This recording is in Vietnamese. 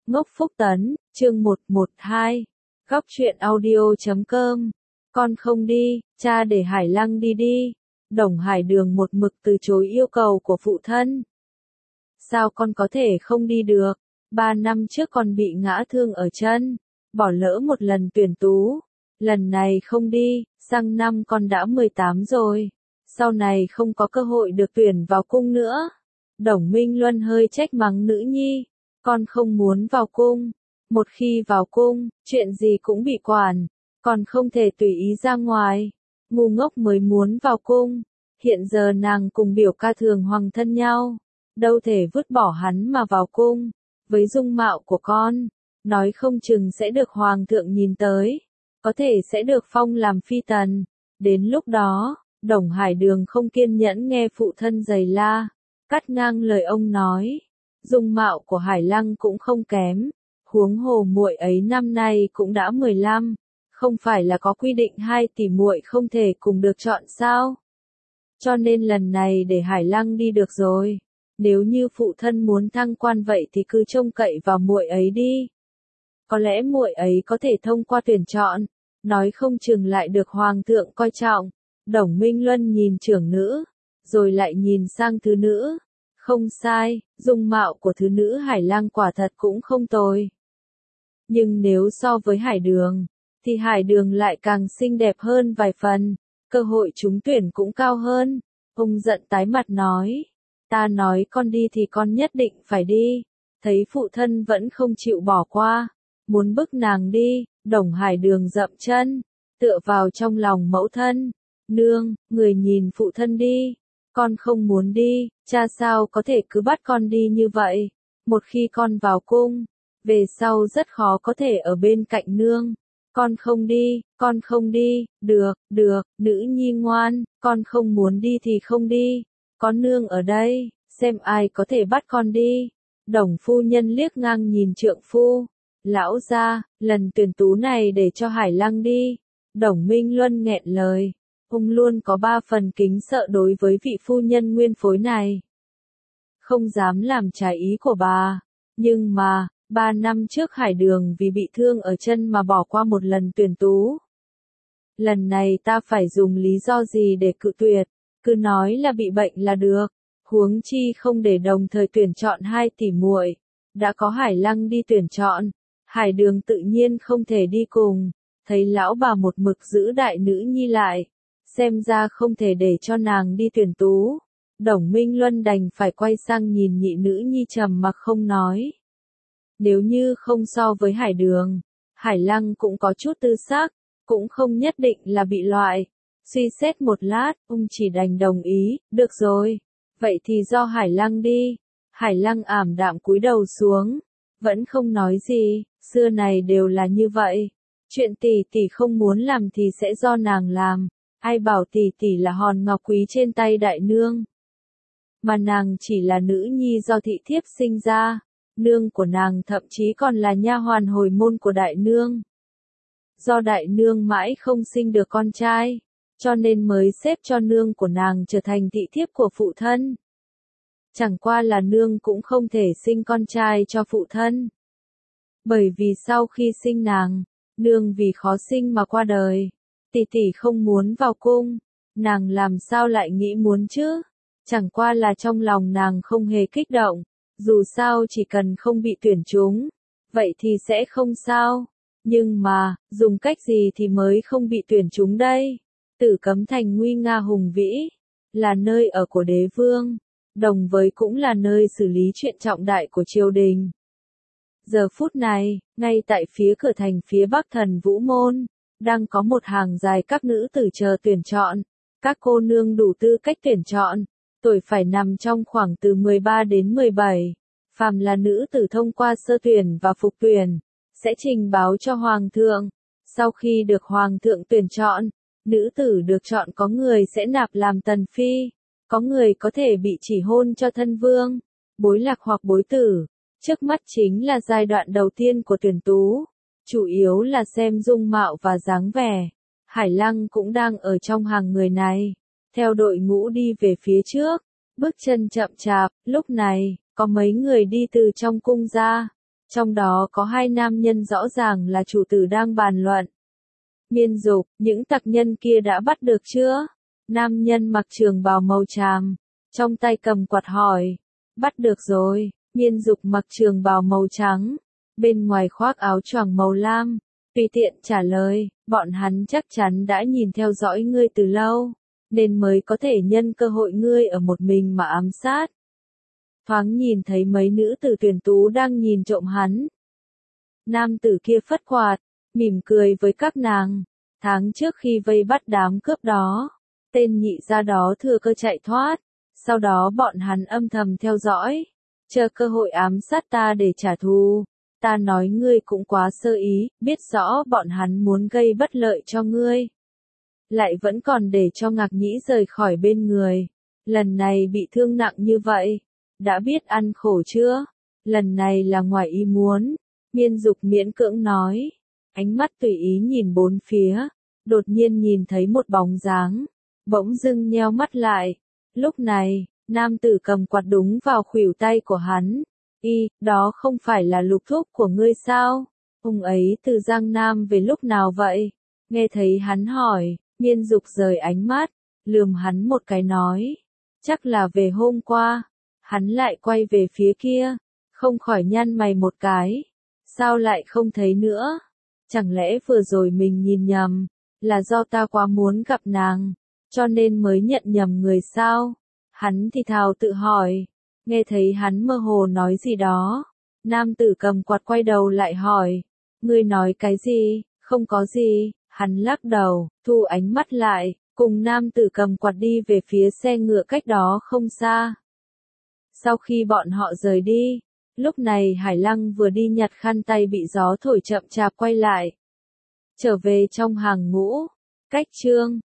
Ngốc Phúc Tấn, chương 112. Góc truyện audio.com. Con không đi, cha để Hải Lăng đi đi. Đồng Hải Đường một mực từ chối yêu cầu của phụ thân. Sao con có thể không đi được? 3 năm trước con bị ngã thương ở chân, bỏ lỡ một lần tuyển tú. Lần này không đi, sang năm con đã 18 rồi. Sau này không có cơ hội được tuyển vào cung nữa. Đồng Minh Luân hơi trách mắng nữ nhi. Con không muốn vào cung. Một khi vào cung, chuyện gì cũng bị quản. Còn không thể tùy ý ra ngoài. Ngu ngốc mới muốn vào cung. Hiện giờ nàng cùng biểu ca thường hoàng thân nhau. Đâu thể vứt bỏ hắn mà vào cung. Với dung mạo của con, nói không chừng sẽ được hoàng thượng nhìn tới. Có thể sẽ được phong làm phi tần. Đến lúc đó, Đồng Hải Đường không kiên nhẫn nghe phụ thân giày la. Cắt ngang lời ông nói. Dung mạo của Hải Lăng cũng không kém. Huống hồ muội ấy năm nay cũng đã 15. Không phải là có quy định hai tỷ muội không thể cùng được chọn sao? Cho nên lần này để Hải Lăng đi được rồi. Nếu như phụ thân muốn thăng quan vậy thì cứ trông cậy vào muội ấy đi. Có lẽ muội ấy có thể thông qua tuyển chọn, nói không chừng lại được hoàng thượng coi trọng. Đồng Minh Luân nhìn trưởng nữ, rồi lại nhìn sang thứ nữ. Không sai, dung mạo của thứ nữ Hải Lăng quả thật cũng không tồi. Nhưng nếu so với Hải Đường, thì Hải Đường lại càng xinh đẹp hơn vài phần, cơ hội trúng tuyển cũng cao hơn. Ông giận tái mặt nói, ta nói con đi thì con nhất định phải đi. Thấy phụ thân vẫn không chịu bỏ qua, muốn bức nàng đi, Đồng Hải Đường dậm chân, tựa vào trong lòng mẫu thân. Nương, người nhìn phụ thân đi. Con không muốn đi, cha sao có thể cứ bắt con đi như vậy. Một khi con vào cung, về sau rất khó có thể ở bên cạnh nương. Con không đi, được, nữ nhi ngoan, con không muốn đi thì không đi. Có nương ở đây, xem ai có thể bắt con đi. Đồng phu nhân liếc ngang nhìn trượng phu. Lão gia, lần tuyển tú này để cho Hải Lăng đi. Đồng Minh Luân nghẹn lời. Ông luôn có 3 phần kính sợ đối với vị phu nhân nguyên phối này. Không dám làm trái ý của bà. Nhưng mà, 3 năm trước Hải Đường vì bị thương ở chân mà bỏ qua một lần tuyển tú. Lần này ta phải dùng lý do gì để cự tuyệt, cứ nói là bị bệnh là được. Huống chi không để đồng thời tuyển chọn 2 tỷ muội. Đã có Hải Lăng đi tuyển chọn, Hải Đường tự nhiên không thể đi cùng. Thấy lão bà một mực giữ đại nữ nhi lại. Xem ra không thể để cho nàng đi tuyển tú. Đồng Minh Luân đành phải quay sang nhìn nhị nữ nhi trầm mặc không nói. Nếu như không so với Hải Đường, Hải Lăng cũng có chút tư sắc, cũng không nhất định là bị loại. Suy xét một lát, ông chỉ đành đồng ý, được rồi. Vậy thì do Hải Lăng đi. Hải Lăng ảm đạm cúi đầu xuống, vẫn không nói gì, xưa này đều là như vậy. Chuyện tỷ tỷ không muốn làm thì sẽ do nàng làm. Ai bảo tỷ tỷ là hòn ngọc quý trên tay đại nương. Mà nàng chỉ là nữ nhi do thị thiếp sinh ra. Nương của nàng thậm chí còn là nha hoàn hồi môn của đại nương. Do đại nương mãi không sinh được con trai, cho nên mới xếp cho nương của nàng trở thành thị thiếp của phụ thân. Chẳng qua là nương cũng không thể sinh con trai cho phụ thân. Bởi vì sau khi sinh nàng, nương vì khó sinh mà qua đời. Tỷ tỷ không muốn vào cung, nàng làm sao lại nghĩ muốn chứ? Chẳng qua là trong lòng nàng không hề kích động, dù sao chỉ cần không bị tuyển trúng, vậy thì sẽ không sao. Nhưng mà, dùng cách gì thì mới không bị tuyển trúng đây? Tử Cấm Thành nguy nga hùng vĩ, là nơi ở của đế vương, đồng với cũng là nơi xử lý chuyện trọng đại của triều đình. Giờ phút này, ngay tại phía cửa thành phía bắc Thần Vũ Môn, đang có một hàng dài các nữ tử chờ tuyển chọn. Các cô nương đủ tư cách tuyển chọn, tuổi phải nằm trong khoảng từ 13 đến 17. Phàm là nữ tử thông qua sơ tuyển và phục tuyển, sẽ trình báo cho hoàng thượng. Sau khi được hoàng thượng tuyển chọn, nữ tử được chọn có người sẽ nạp làm tần phi, có người có thể bị chỉ hôn cho thân vương, bối lạc hoặc bối tử. Trước mắt chính là giai đoạn đầu tiên của tuyển tú. Chủ yếu là xem dung mạo và dáng vẻ. Hải Lăng cũng đang ở trong hàng người này. Theo đội ngũ đi về phía trước. Bước chân chậm chạp, lúc này, có mấy người đi từ trong cung ra. Trong đó có hai nam nhân rõ ràng là chủ tử đang bàn luận. Miên Dục, những tặc nhân kia đã bắt được chưa? Nam nhân mặc trường bào màu tràm, trong tay cầm quạt hỏi. Bắt được rồi. Miên Dục mặc trường bào màu trắng, bên ngoài khoác áo choàng màu lam, tùy tiện trả lời, bọn hắn chắc chắn đã nhìn theo dõi ngươi từ lâu, nên mới có thể nhân cơ hội ngươi ở một mình mà ám sát. Thoáng nhìn thấy mấy nữ tử tuyển tú đang nhìn trộm hắn. Nam tử kia phất quạt, mỉm cười với các nàng. Tháng trước khi vây bắt đám cướp đó, tên nhị gia đó thừa cơ chạy thoát, sau đó bọn hắn âm thầm theo dõi, chờ cơ hội ám sát ta để trả thù. Ta nói ngươi cũng quá sơ ý, biết rõ bọn hắn muốn gây bất lợi cho ngươi. Lại vẫn còn để cho Ngạc Nhĩ rời khỏi bên người. Lần này bị thương nặng như vậy, đã biết ăn khổ chưa? Lần này là ngoài ý muốn. Miên Dục miễn cưỡng nói, ánh mắt tùy ý nhìn bốn phía, đột nhiên nhìn thấy một bóng dáng, bỗng dưng nheo mắt lại. Lúc này, nam tử cầm quạt đúng vào khuỷu tay của hắn. Đó không phải là Lục thúc của ngươi sao? Ông ấy từ Giang Nam về lúc nào vậy? Nghe thấy hắn hỏi, Miên Dục rời ánh mắt, lườm hắn một cái nói, chắc là về hôm qua. Hắn lại quay về phía kia, không khỏi nhăn mày một cái. Sao lại không thấy nữa? Chẳng lẽ vừa rồi mình nhìn nhầm, là do ta quá muốn gặp nàng, cho nên mới nhận nhầm người sao? Hắn thì thào tự hỏi. Nghe thấy hắn mơ hồ nói gì đó, nam tử cầm quạt quay đầu lại hỏi, ngươi nói cái gì? Không có gì. Hắn lắc đầu, thu ánh mắt lại, cùng nam tử cầm quạt đi về phía xe ngựa cách đó không xa. Sau khi bọn họ rời đi, lúc này Hải Lăng vừa đi nhặt khăn tay bị gió thổi chậm chạp quay lại. Trở về trong hàng ngũ, cách chương